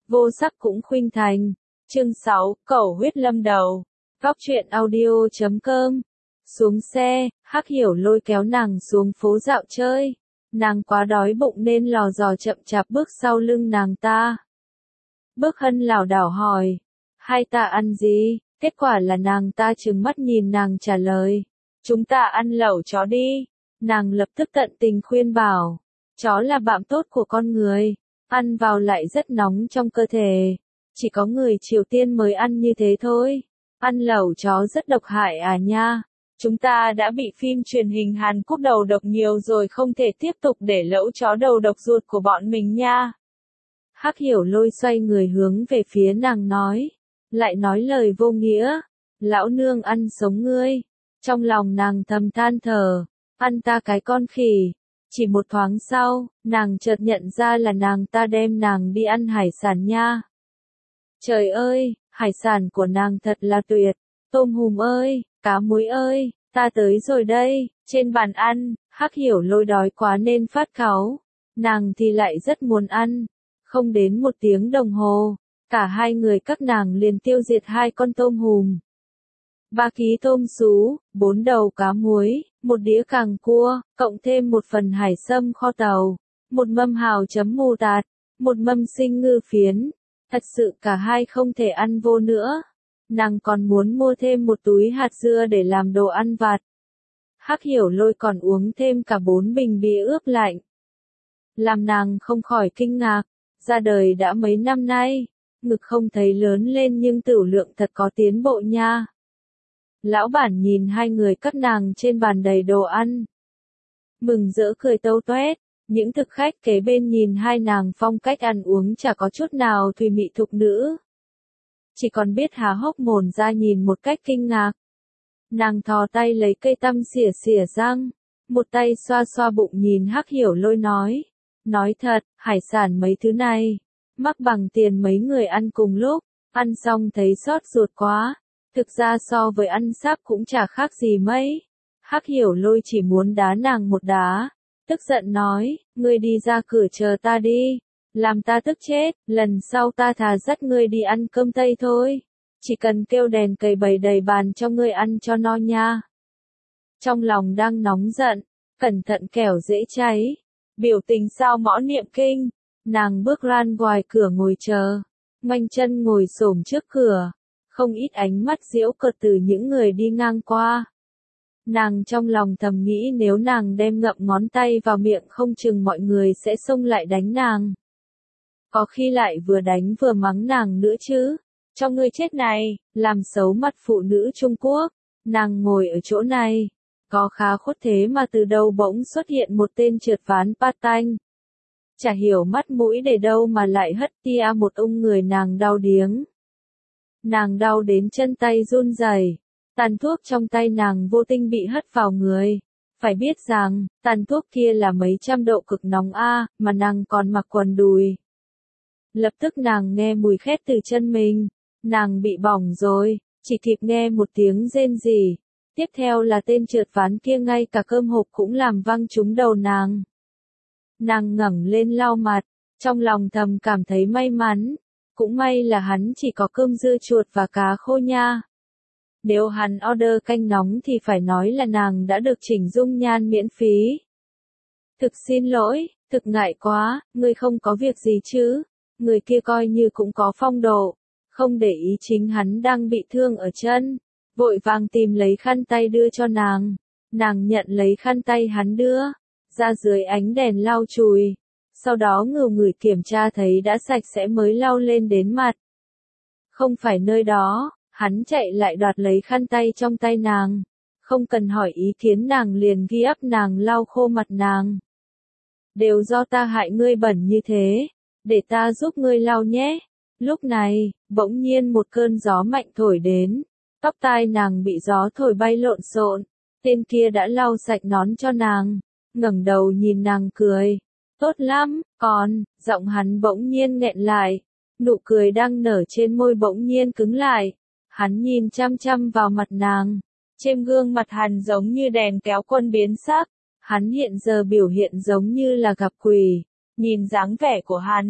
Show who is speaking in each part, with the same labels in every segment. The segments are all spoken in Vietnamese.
Speaker 1: vô sắc cũng khuynh thành. Chương 6, Cẩu huyết lâm đầu. Góc truyện audio.com. Xuống xe, Hắc Hiểu Lôi kéo nàng xuống phố dạo chơi. Nàng quá đói bụng nên lò dò chậm chạp bước sau lưng nàng ta. Bước Hân lảo đảo hỏi, hai ta ăn gì? Kết quả là nàng ta trừng mắt nhìn nàng trả lời, chúng ta ăn lẩu chó đi. Nàng lập tức tận tình khuyên bảo, chó là bạn tốt của con người, ăn vào lại rất nóng trong cơ thể. Chỉ có người Triều Tiên mới ăn như thế thôi. Ăn lẩu chó rất độc hại à nha. Chúng ta đã bị phim truyền hình Hàn Quốc đầu độc nhiều rồi, không thể tiếp tục để lẩu chó đầu độc ruột của bọn mình nha. Hắc Hiểu Lôi xoay người hướng về phía nàng nói, lại nói lời vô nghĩa, lão nương ăn sống ngươi. Trong lòng nàng thầm than thở, ăn ta cái con khỉ. Chỉ một thoáng sau, nàng chợt nhận ra là nàng ta đem nàng đi ăn hải sản nha. Trời ơi, hải sản của nàng thật là tuyệt. Tôm hùm ơi, cá muối ơi, ta tới rồi đây. Trên bàn ăn, Hắc Hiểu Lôi đói quá nên phát cáu. Nàng thì lại rất muốn ăn. Không đến 1 tiếng đồng hồ, cả hai người các nàng liền tiêu diệt 2 con tôm hùm, 3 ký tôm sú, 4 đầu cá muối, 1 đĩa càng cua, cộng thêm 1 phần hải sâm kho tàu, 1 mâm hào chấm mù tạt, 1 mâm sinh ngư phiến. Thật sự cả hai không thể ăn vô nữa. Nàng còn muốn mua thêm 1 túi hạt dưa để làm đồ ăn vặt. Hắc Hiểu Lôi còn uống thêm cả 4 bình bia ướp lạnh. Làm nàng không khỏi kinh ngạc, ra đời đã mấy năm nay, ngực không thấy lớn lên nhưng tửu lượng thật có tiến bộ nha. Lão bản nhìn hai người các nàng trên bàn đầy đồ ăn, mừng rỡ cười tâu toét. Những thực khách kế bên nhìn hai nàng phong cách ăn uống chả có chút nào thùy mị thục nữ, chỉ còn biết há hốc mồm ra nhìn một cách kinh ngạc. Nàng thò tay lấy cây tăm xỉa xỉa răng, một tay xoa xoa bụng nhìn Hắc Hiểu Lôi nói thật, hải sản mấy thứ này, mắc bằng tiền mấy người ăn cùng lúc, ăn xong thấy xót ruột quá. Thực ra so với ăn sáp cũng chả khác gì mấy. Hắc Hiểu Lôi chỉ muốn đá nàng một đá, tức giận nói, ngươi đi ra cửa chờ ta đi, làm ta tức chết, lần sau ta thà dắt ngươi đi ăn cơm Tây thôi, chỉ cần kêu đèn cầy bày đầy bàn cho ngươi ăn cho no nha. Trong lòng đang nóng giận, cẩn thận kẻo dễ cháy, biểu tình sao mõ niệm kinh, nàng bước ra ngoài cửa ngồi chờ, ngoanh chân ngồi xổm trước cửa, không ít ánh mắt giễu cợt từ những người đi ngang qua. Nàng trong lòng thầm nghĩ nếu nàng đem ngậm ngón tay vào miệng không chừng mọi người sẽ xông lại đánh nàng. Có khi lại vừa đánh vừa mắng nàng nữa chứ. Cho ngươi chết này, làm xấu mặt phụ nữ Trung Quốc. Nàng ngồi ở chỗ này, có khá khuất thế mà từ đâu bỗng xuất hiện một tên trượt ván part-time. Chả hiểu mắt mũi để đâu mà lại hất tia một người nàng đau điếng. Nàng đau đến chân tay run rẩy. Tàn thuốc trong tay nàng vô tình bị hất vào người. Phải biết rằng, tàn thuốc kia là mấy trăm độ cực nóng mà nàng còn mặc quần đùi. Lập tức nàng nghe mùi khét từ chân mình. Nàng bị bỏng rồi, chỉ kịp nghe một tiếng rên rỉ. Tiếp theo là tên trượt ván kia ngay cả cơm hộp cũng làm văng trúng đầu nàng. Nàng ngẩng lên lau mặt, trong lòng thầm cảm thấy may mắn. Cũng may là hắn chỉ có cơm dưa chuột và cá khô nha. Nếu hắn order canh nóng thì phải nói là nàng đã được chỉnh dung nhan miễn phí. Thực xin lỗi, thực ngại quá, ngươi không có việc gì chứ? Người kia coi như cũng có phong độ, không để ý chính hắn đang bị thương ở chân, vội vàng tìm lấy khăn tay đưa cho nàng. Nàng nhận lấy khăn tay hắn đưa, ra dưới ánh đèn lau chùi, sau đó ngửi ngửi kiểm tra thấy đã sạch sẽ mới lau lên đến mặt. Không phải nơi đó. Hắn chạy lại đoạt lấy khăn tay trong tay nàng, không cần hỏi ý kiến nàng liền ghi ấp nàng lau khô mặt nàng. Đều do ta hại ngươi bẩn như thế, để ta giúp ngươi lau nhé. Lúc này, bỗng nhiên một cơn gió mạnh thổi đến, tóc tai nàng bị gió thổi bay lộn xộn, tên kia đã lau sạch nón cho nàng, ngẩng đầu nhìn nàng cười, tốt lắm, còn, giọng hắn bỗng nhiên nghẹn lại, nụ cười đang nở trên môi bỗng nhiên cứng lại. Hắn nhìn chăm chăm vào mặt nàng, trên gương mặt hắn giống như đèn kéo quân biến sắc, hắn hiện giờ biểu hiện giống như là gặp quỷ, nhìn dáng vẻ của hắn,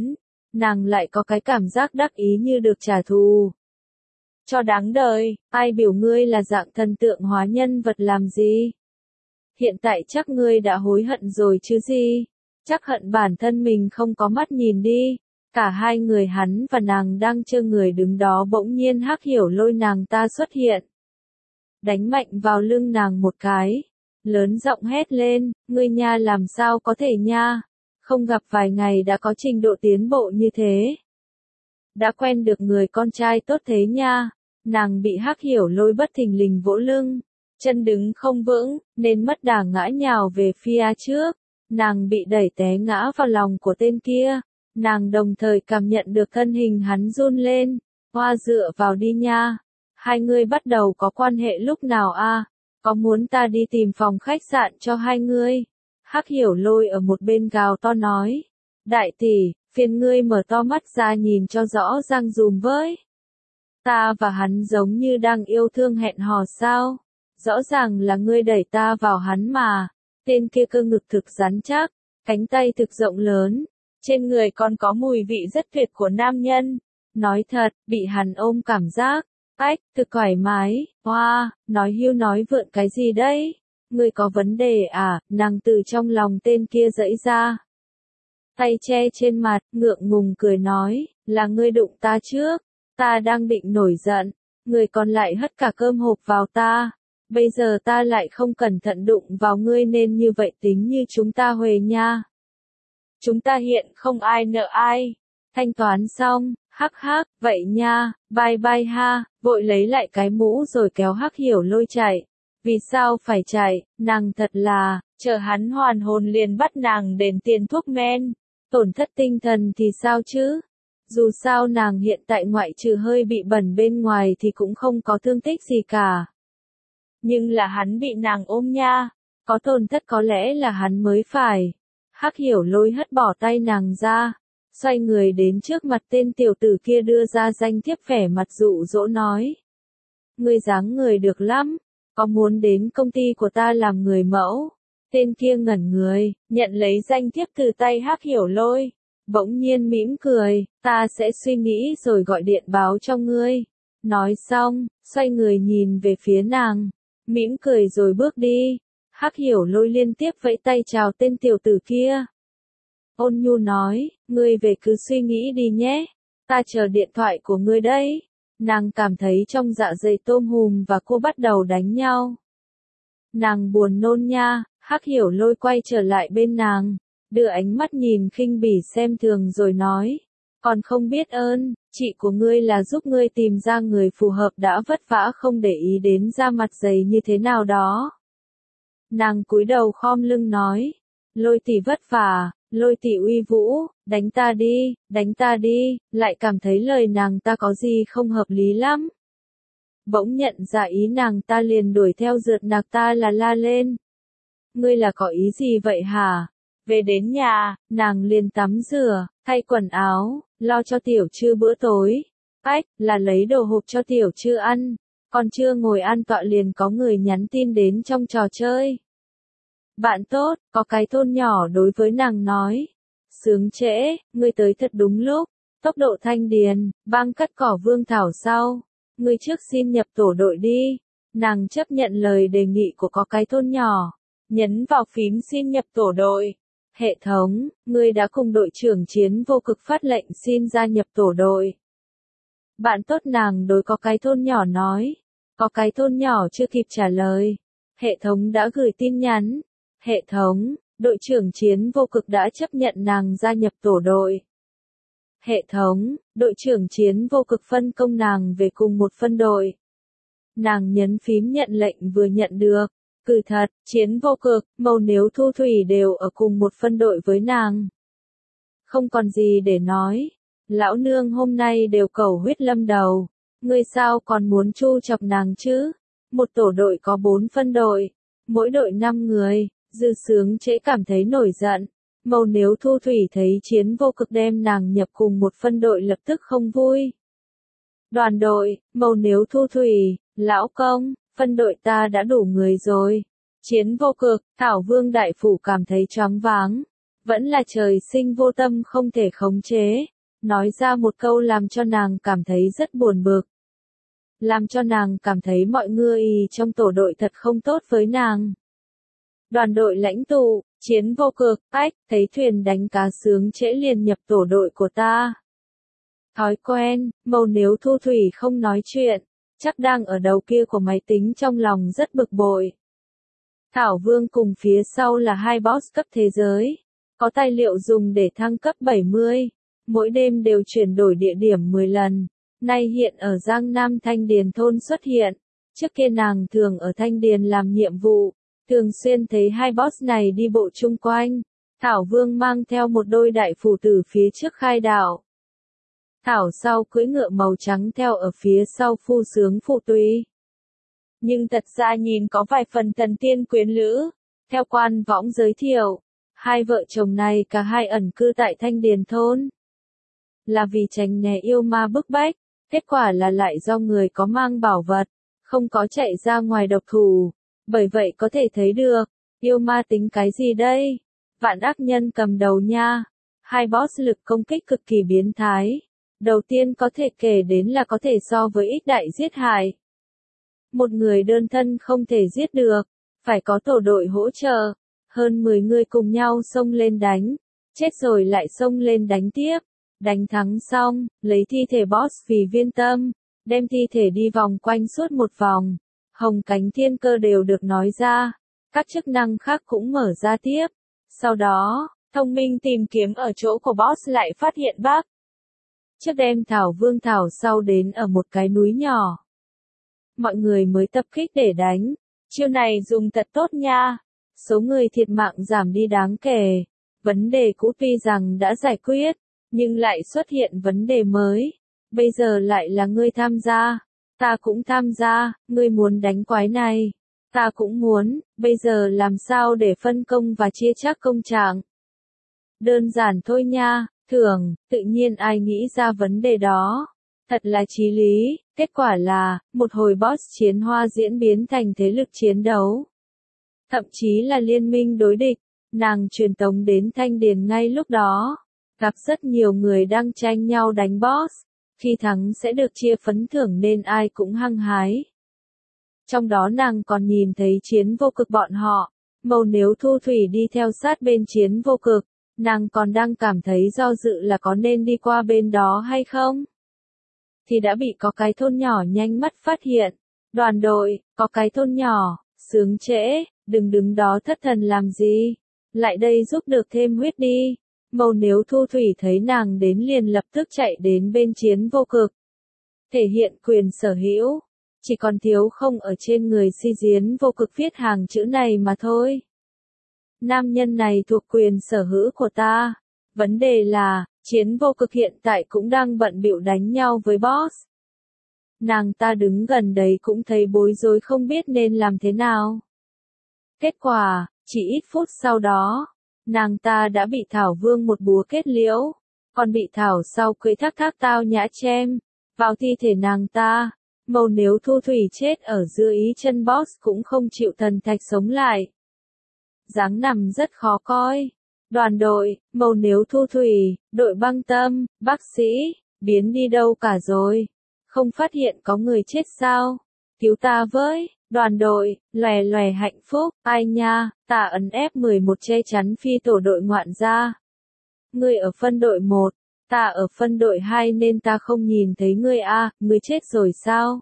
Speaker 1: nàng lại có cái cảm giác đắc ý như được trả thù. Cho đáng đời, ai biểu ngươi là dạng thần tượng hóa nhân vật làm gì? Hiện tại chắc ngươi đã hối hận rồi chứ gì? Chắc hận bản thân mình không có mắt nhìn đi. Cả hai người hắn và nàng đang chơ người đứng đó bỗng nhiên Hắc Hiểu Lôi nàng ta xuất hiện. Đánh mạnh vào lưng nàng một cái. Lớn giọng hét lên, ngươi nha làm sao có thể nha. Không gặp vài ngày đã có trình độ tiến bộ như thế. Đã quen được người con trai tốt thế nha. Nàng bị Hắc Hiểu Lôi bất thình lình vỗ lưng. Chân đứng không vững, nên mất đà ngã nhào về phía trước. Nàng bị đẩy té ngã vào lòng của tên kia. Nàng đồng thời cảm nhận được thân hình hắn run lên. Hoa dựa vào đi nha. Hai người bắt đầu có quan hệ lúc nào a? Có muốn ta đi tìm phòng khách sạn cho hai ngươi? Hắc Hiểu Lôi ở một bên gào to nói. Đại tỷ, phiền ngươi mở to mắt ra nhìn cho rõ ràng dùm với. Ta và hắn giống như đang yêu thương hẹn hò sao? Rõ ràng là ngươi đẩy ta vào hắn mà. Tên kia cơ ngực thực rắn chắc, cánh tay thực rộng lớn, trên người còn có mùi vị rất tuyệt của nam nhân. Nói thật, bị hắn ôm cảm giác, ách, thực thoải mái, hoa, nói hưu nói vượn cái gì đấy? Ngươi có vấn đề à? Nàng từ trong lòng tên kia giãy ra. Tay che trên mặt, ngượng ngùng cười nói, là ngươi đụng ta trước, ta đang định nổi giận, người còn lại hất cả cơm hộp vào ta. Bây giờ ta lại không cẩn thận đụng vào ngươi nên như vậy tính như chúng ta huề nha. Chúng ta hiện không ai nợ ai. Thanh toán xong, hắc hắc, vậy nha, bye bye ha, vội lấy lại cái mũ rồi kéo Hắc Hiểu Lôi chạy. Vì sao phải chạy, nàng thật là, chờ hắn hoàn hồn liền bắt nàng đền tiền thuốc men. Tổn thất tinh thần thì sao chứ? Dù sao nàng hiện tại ngoại trừ hơi bị bẩn bên ngoài thì cũng không có thương tích gì cả. Nhưng là hắn bị nàng ôm nha, có tổn thất có lẽ là hắn mới phải. Hắc Hiểu Lôi hất bỏ tay nàng ra, xoay người đến trước mặt tên tiểu tử kia đưa ra danh thiếp vẻ mặt dụ dỗ nói. Ngươi dáng người được lắm, có muốn đến công ty của ta làm người mẫu? Tên kia ngẩn người, nhận lấy danh thiếp từ tay Hắc Hiểu Lôi, bỗng nhiên mỉm cười, ta sẽ suy nghĩ rồi gọi điện báo cho ngươi. Nói xong, xoay người nhìn về phía nàng, mỉm cười rồi bước đi. Hắc Hiểu Lôi liên tiếp vẫy tay chào tên tiểu tử kia. Ôn nhu nói, ngươi về cứ suy nghĩ đi nhé, ta chờ điện thoại của ngươi đấy. Nàng cảm thấy trong dạ dày tôm hùm và cô bắt đầu đánh nhau. Nàng buồn nôn nha, Hắc Hiểu Lôi quay trở lại bên nàng, đưa ánh mắt nhìn khinh bỉ xem thường rồi nói. Còn không biết ơn, chị của ngươi là giúp ngươi tìm ra người phù hợp đã vất vả không để ý đến da mặt dày như thế nào đó. Nàng cúi đầu khom lưng nói, Lôi tỷ vất vả, Lôi tỷ uy vũ, đánh ta đi, lại cảm thấy lời nàng ta có gì không hợp lý lắm. Bỗng nhận ra ý nàng ta liền đuổi theo rượt nàng ta là la lên. Ngươi là có ý gì vậy hả? Về đến nhà, nàng liền tắm rửa, thay quần áo, lo cho tiểu trư bữa tối. Ách, là lấy đồ hộp cho tiểu trư ăn. Còn chưa ngồi ăn tọa liền có người nhắn tin đến trong trò chơi. Bạn tốt, có cái thôn nhỏ đối với nàng nói. Sướng trễ, ngươi tới thật đúng lúc. Tốc độ thanh điền, băng cắt cỏ vương thảo sau. Ngươi trước xin nhập tổ đội đi. Nàng chấp nhận lời đề nghị của có cái thôn nhỏ. Nhấn vào phím xin nhập tổ đội. Hệ thống, ngươi đã cùng đội trưởng Chiến Vô Cực phát lệnh xin gia nhập tổ đội. Bạn tốt nàng đối có cái thôn nhỏ nói. Có cái thôn nhỏ chưa kịp trả lời. Hệ thống đã gửi tin nhắn. Hệ thống, đội trưởng Chiến Vô Cực đã chấp nhận nàng gia nhập tổ đội. Hệ thống, đội trưởng Chiến Vô Cực phân công nàng về cùng một phân đội. Nàng nhấn phím nhận lệnh vừa nhận được. Cứ thật, Chiến Vô Cực, Màu Nếu Thu Thủy đều ở cùng một phân đội với nàng. Không còn gì để nói. Lão nương hôm nay đều cầu huyết lâm đầu. Ngươi sao còn muốn chu chọc nàng chứ? Một tổ đội có 4 phân đội. Mỗi đội 5 người. Dư Sướng trễ cảm thấy nổi giận. Màu Nếu Thu Thủy thấy Chiến Vô Cực đem nàng nhập cùng một phân đội lập tức không vui. Đoàn đội, Màu Nếu Thu Thủy, lão công, phân đội ta đã đủ người rồi. Chiến Vô Cực, Thảo Vương Đại Phủ cảm thấy choáng váng. Vẫn là trời sinh vô tâm không thể khống chế. nói ra một câu làm cho nàng cảm thấy rất buồn bực. Làm cho nàng cảm thấy mọi người trong tổ đội thật không tốt với nàng. Đoàn đội lãnh tụ, Chiến Vô Cực, ách, thấy thuyền đánh cá sướng trễ liền nhập tổ đội của ta. Thói quen, Mâu nếu Thu Thủy không nói chuyện, chắc đang ở đầu kia của máy tính trong lòng rất bực bội. Thảo Vương cùng phía sau là hai boss cấp thế giới, có tài liệu dùng để thăng cấp 70, mỗi đêm đều chuyển đổi địa điểm 10 lần, nay hiện ở Giang Nam Thanh Điền thôn xuất hiện, trước kia nàng thường ở Thanh Điền làm nhiệm vụ, thường xuyên thấy hai boss này đi bộ chung quanh, Thảo Vương mang theo một đôi đại phù tử phía trước khai đạo. Thảo sau cưỡi ngựa màu trắng theo ở phía sau phu sướng phụ tùy. Nhưng thật ra nhìn có vài phần thần tiên quyến lữ, theo quan võng giới thiệu, hai vợ chồng này cả hai ẩn cư tại Thanh Điền thôn. Là vì tránh né yêu ma bức bách, kết quả là lại do người có mang bảo vật, không có chạy ra ngoài độc thủ, bởi vậy có thể thấy được, yêu ma tính cái gì đây? Vạn ác nhân cầm đầu nha, hai boss lực công kích cực kỳ biến thái. Đầu tiên có thể kể đến là có thể so với ích đại giết hại. Một người đơn thân không thể giết được, phải có tổ đội hỗ trợ, hơn 10 người cùng nhau xông lên đánh, chết rồi lại xông lên đánh tiếp, đánh thắng xong, lấy thi thể boss vì viên tâm, đem thi thể đi vòng quanh suốt một vòng, hồng cánh thiên cơ đều được nói ra, các chức năng khác cũng mở ra tiếp, sau đó, thông minh tìm kiếm ở chỗ của boss lại phát hiện bug. Trước đem Thảo Vương Thảo sau đến ở một cái núi nhỏ. Mọi người mới tập kích để đánh, chiêu này dùng thật tốt nha, số người thiệt mạng giảm đi đáng kể, vấn đề cũ tuy rằng đã giải quyết, nhưng lại xuất hiện vấn đề mới, bây giờ lại là ngươi tham gia, ta cũng tham gia, ngươi muốn đánh quái này, ta cũng muốn, bây giờ làm sao để phân công và chia chác công trạng. Đơn giản thôi nha. Thường, tự nhiên ai nghĩ ra vấn đề đó. Thật là chí lý, kết quả là, một hồi boss chiến hoa diễn biến thành thế lực chiến đấu. Thậm chí là liên minh đối địch, nàng truyền tống đến Thanh Điền ngay lúc đó. Gặp rất nhiều người đang tranh nhau đánh boss, khi thắng sẽ được chia phấn thưởng nên ai cũng hăng hái. Trong đó nàng còn nhìn thấy Chiến Vô Cực bọn họ, Mâu nếu Thu Thủy đi theo sát bên Chiến Vô Cực. Nàng còn đang cảm thấy do dự là có nên đi qua bên đó hay không? Thì đã bị có cái thôn nhỏ nhanh mắt phát hiện. Đoàn đội, có cái thôn nhỏ, sướng trễ, đừng đứng đó thất thần làm gì. Lại đây giúp được thêm huyết đi. Mâu nếu Thu Thủy thấy nàng đến liền lập tức chạy đến bên Chiến Vô Cực. Thể hiện quyền sở hữu. Chỉ còn thiếu không ở trên người si Chiến Vô Cực viết hàng chữ này mà thôi. Nam nhân này thuộc quyền sở hữu của ta. Vấn đề là, Chiến Vô Cực hiện tại cũng đang bận bịu đánh nhau với boss. Nàng ta đứng gần đấy cũng thấy bối rối không biết nên làm thế nào. Kết quả, chỉ ít phút sau đó, nàng ta đã bị Thảo Vương một búa kết liễu, còn bị Thảo sau cưỡi thác tao nhã chém vào thi thể nàng ta. Mâu nếu Thu Thủy chết ở dưới ý chân boss cũng không chịu thần thạch sống lại. Dáng nằm rất khó coi. Đoàn đội, Mâu nếu Thu Thủy, đội băng tâm, bác sĩ, biến đi đâu cả rồi? Không phát hiện có người chết sao? Cứu ta với, đoàn đội, lòe lòe hạnh phúc, ai nha, ta ấn F11 che chắn phi tổ đội ngoạn gia. Ngươi ở phân đội 1, ta ở phân đội 2 nên ta không nhìn thấy ngươi a, ngươi chết rồi sao?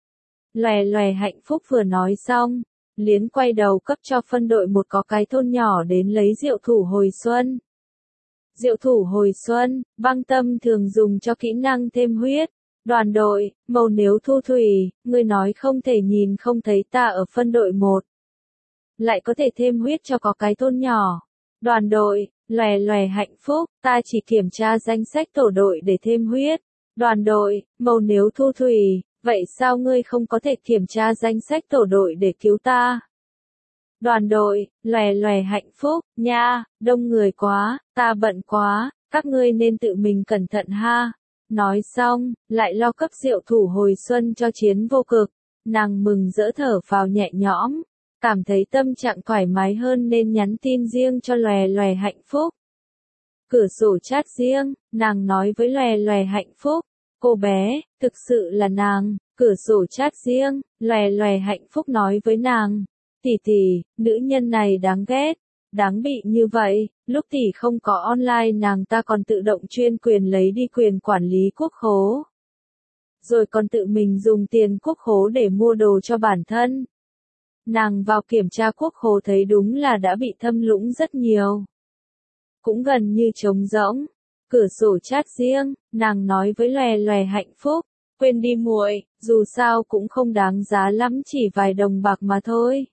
Speaker 1: Lòe lòe hạnh phúc vừa nói xong. Liến quay đầu cấp cho phân đội 1 có cái thôn nhỏ đến lấy diệu thủ hồi xuân. Diệu thủ hồi xuân, băng tâm thường dùng cho kỹ năng thêm huyết. Đoàn đội, Mâu nếu Thu Thủy, ngươi nói không thể nhìn không thấy ta ở phân đội 1. Lại có thể thêm huyết cho có cái thôn nhỏ. Đoàn đội, lòe lòe hạnh phúc, ta chỉ kiểm tra danh sách tổ đội để thêm huyết. Đoàn đội, Mâu nếu Thu Thủy. Vậy sao ngươi không có thể kiểm tra danh sách tổ đội để cứu ta? Đoàn đội, lòe lòe hạnh phúc, nha, đông người quá, ta bận quá, các ngươi nên tự mình cẩn thận ha. Nói xong, lại lo cấp diệu thủ hồi xuân cho Chiến Vô Cực, nàng mừng rỡ thở phào nhẹ nhõm, cảm thấy tâm trạng thoải mái hơn nên nhắn tin riêng cho lòe lòe hạnh phúc. cửa sổ chat riêng, nàng nói với Lòe Lòe hạnh phúc. Cô bé, thực sự là nàng, cửa sổ chat riêng, Lòe Lòe hạnh phúc nói với nàng. Tỷ tỷ, nữ nhân này đáng ghét, đáng bị như vậy, lúc tỷ không có online nàng ta còn tự động chuyên quyền lấy đi quyền quản lý quốc khố. Rồi còn tự mình dùng tiền quốc khố để mua đồ cho bản thân. Nàng vào kiểm tra quốc khố thấy đúng là đã bị thâm lũng rất nhiều. Cũng gần như trống rỗng. Cửa sổ chat riêng, nàng nói với Lòe Lòe hạnh phúc, quên đi muội, dù sao cũng không đáng giá lắm, chỉ vài đồng bạc mà thôi.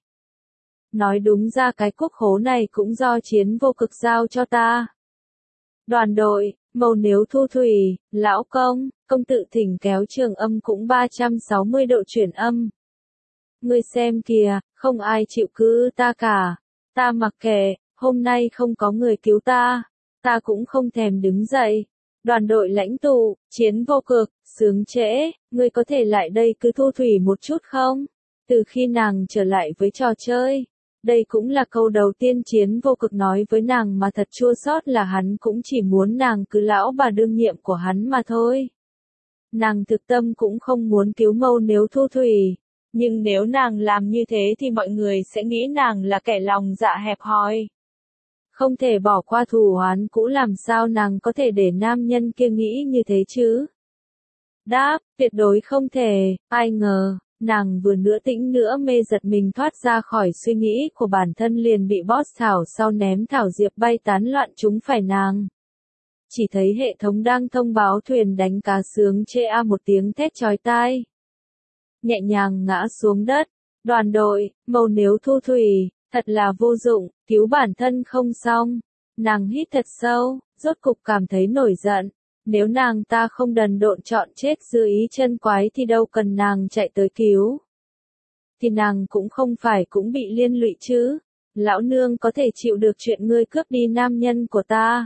Speaker 1: Nói đúng ra cái quốc khố này cũng do Chiến Vô Cực giao cho ta. Đoàn đội, màu nếu thu thủy, lão công tự thỉnh kéo trường âm cũng 360 độ chuyển âm. Ngươi xem kìa, không ai chịu cứu ta cả. Ta mặc kệ, hôm nay không có người cứu ta. Ta cũng không thèm đứng dậy. Đoàn đội lãnh tụ, Chiến Vô Cực, sướng trễ, ngươi có thể lại đây cứ thu thủy một chút không? Từ khi nàng trở lại với trò chơi. Đây cũng là câu đầu tiên Chiến Vô Cực nói với nàng mà thật chua xót là hắn cũng chỉ muốn nàng cứ lão bà đương nhiệm của hắn mà thôi. Nàng thực tâm cũng không muốn cứu mâu nếu thu thủy. Nhưng nếu nàng làm như thế thì mọi người sẽ nghĩ nàng là kẻ lòng dạ hẹp hòi. Không thể bỏ qua thù oán cũ, làm sao nàng có thể để nam nhân kia nghĩ như thế chứ? Đáp, tuyệt đối không thể, ai ngờ, nàng vừa nữa tĩnh nữa mê giật mình thoát ra khỏi suy nghĩ của bản thân liền bị boss Thảo sau ném thảo diệp bay tán loạn trúng phải nàng. Chỉ thấy hệ thống đang thông báo thuyền đánh cá sướng chê a một tiếng thét chói tai. Nhẹ nhàng ngã xuống đất. Đoàn đội, màu nếu thu thủy, thật là vô dụng, cứu bản thân không xong. Nàng hít thật sâu, rốt cục cảm thấy nổi giận. Nếu nàng ta không đần độn chọn chết dưới ý chân quái thì đâu cần nàng chạy tới cứu. Thì nàng cũng không phải cũng bị liên lụy chứ. Lão nương có thể chịu được chuyện ngươi cướp đi nam nhân của ta,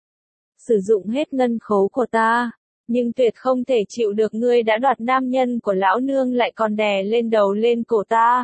Speaker 1: sử dụng hết ngân khố của ta, nhưng tuyệt không thể chịu được ngươi đã đoạt nam nhân của lão nương lại còn đè lên đầu lên cổ ta.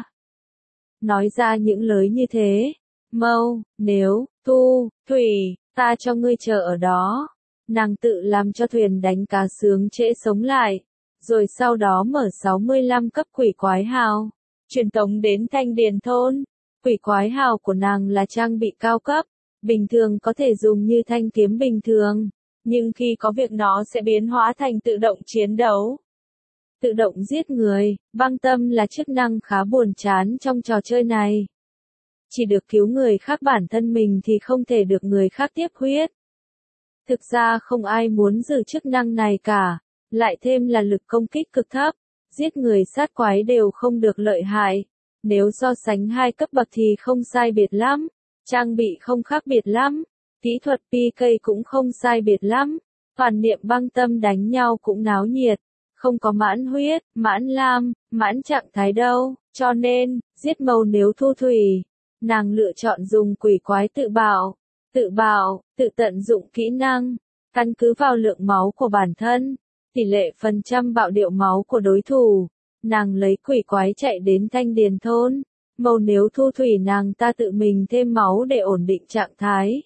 Speaker 1: Nói ra những lời như thế, mâu, nếu, thu, thủy, ta cho ngươi chờ ở đó. Nàng tự làm cho thuyền đánh cá sướng trễ sống lại, rồi sau đó mở 65 cấp quỷ quái hào, truyền tống đến Thanh Điền thôn. Quỷ quái hào của nàng là trang bị cao cấp, bình thường có thể dùng như thanh kiếm bình thường, nhưng khi có việc nó sẽ biến hóa thành tự động chiến đấu. Tự động giết người, băng tâm là chức năng khá buồn chán trong trò chơi này. Chỉ được cứu người khác, bản thân mình thì không thể được người khác tiếp huyết. Thực ra không ai muốn giữ chức năng này cả, lại thêm là lực công kích cực thấp, giết người sát quái đều không được lợi hại. Nếu so sánh hai cấp bậc thì không sai biệt lắm, trang bị không khác biệt lắm, kỹ thuật PK cũng không sai biệt lắm, toàn niệm băng tâm đánh nhau cũng náo nhiệt, không có mãn huyết, mãn lam, mãn trạng thái đâu, cho nên, giết màu nếu thu thủy, nàng lựa chọn dùng quỷ quái tự bạo, tự tận dụng kỹ năng, căn cứ vào lượng máu của bản thân, tỷ lệ phần trăm bạo điệu máu của đối thủ. Nàng lấy quỷ quái chạy đến Thanh Điền thôn, màu nếu thu thủy nàng ta tự mình thêm máu để ổn định trạng thái.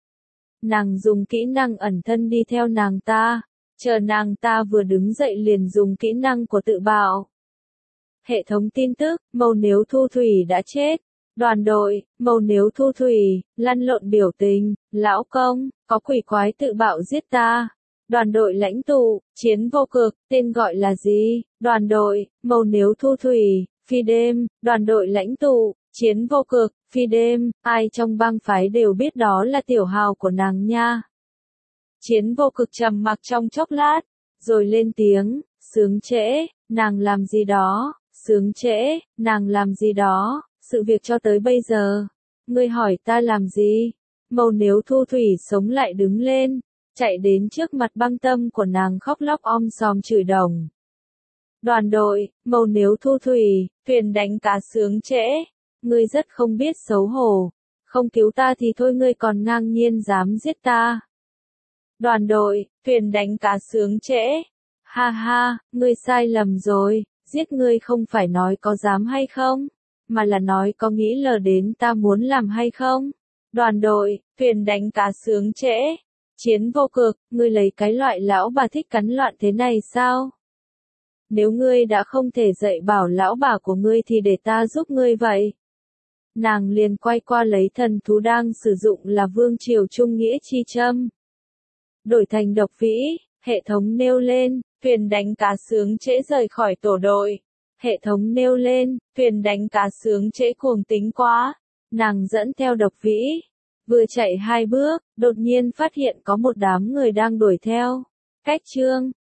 Speaker 1: Nàng dùng kỹ năng ẩn thân đi theo nàng ta, chờ nàng ta vừa đứng dậy liền dùng kỹ năng của tự bạo. Hệ thống tin tức, màu nếu thu thủy đã chết. Đoàn đội, màu nếu thu thủy, lăn lộn biểu tình, lão công, có quỷ quái tự bạo giết ta. Đoàn đội lãnh tụ, Chiến Vô Cực, tên gọi là gì? Đoàn đội, màu nếu thu thủy, phi đêm. Đoàn đội lãnh tụ, Chiến Vô Cực, phi đêm, ai trong bang phái đều biết đó là tiểu hào của nàng nha. Chiến Vô Cực trầm mặc trong chốc lát, rồi lên tiếng, sướng trễ, nàng làm gì đó, sướng trễ, nàng làm gì đó, sự việc cho tới bây giờ. Ngươi hỏi ta làm gì? Màu nếu thu thủy sống lại đứng lên, chạy đến trước mặt băng tâm của nàng khóc lóc om sòm chửi đồng. Đoàn đội, màu nếu thu thủy, thuyền đánh cá sướng trễ, ngươi rất không biết xấu hổ, không cứu ta thì thôi ngươi còn ngang nhiên dám giết ta. Đoàn đội, thuyền đánh cá sướng trễ, ha ha, ngươi sai lầm rồi, giết ngươi không phải nói có dám hay không, mà là nói có nghĩ lờ đến ta muốn làm hay không. Đoàn đội, thuyền đánh cá sướng trễ. Chiến vô cực, ngươi lấy cái loại lão bà thích cắn loạn thế này sao? Nếu ngươi đã không thể dạy bảo lão bà của ngươi thì để ta giúp ngươi vậy. Nàng liền quay qua lấy thần thú đang sử dụng là vương triều trung nghĩa chi châm. Đổi thành độc vĩ, hệ thống nêu lên, thuyền đánh cá sướng trễ rời khỏi tổ đội. Hệ thống nêu lên, thuyền đánh cá sướng trễ cuồng tính quá. Nàng dẫn theo độc vĩ. Vừa chạy 2 bước, đột nhiên phát hiện có một đám người đang đuổi theo. Cách chương